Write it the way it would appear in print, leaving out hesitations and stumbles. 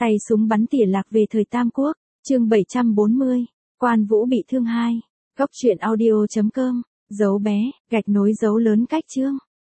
Tay súng bắn tỉa lạc về thời Tam Quốc, chương 740, Quan Vũ bị thương 2. Cốc truyện audio.com, dấu bé, gạch nối dấu lớn cách chương.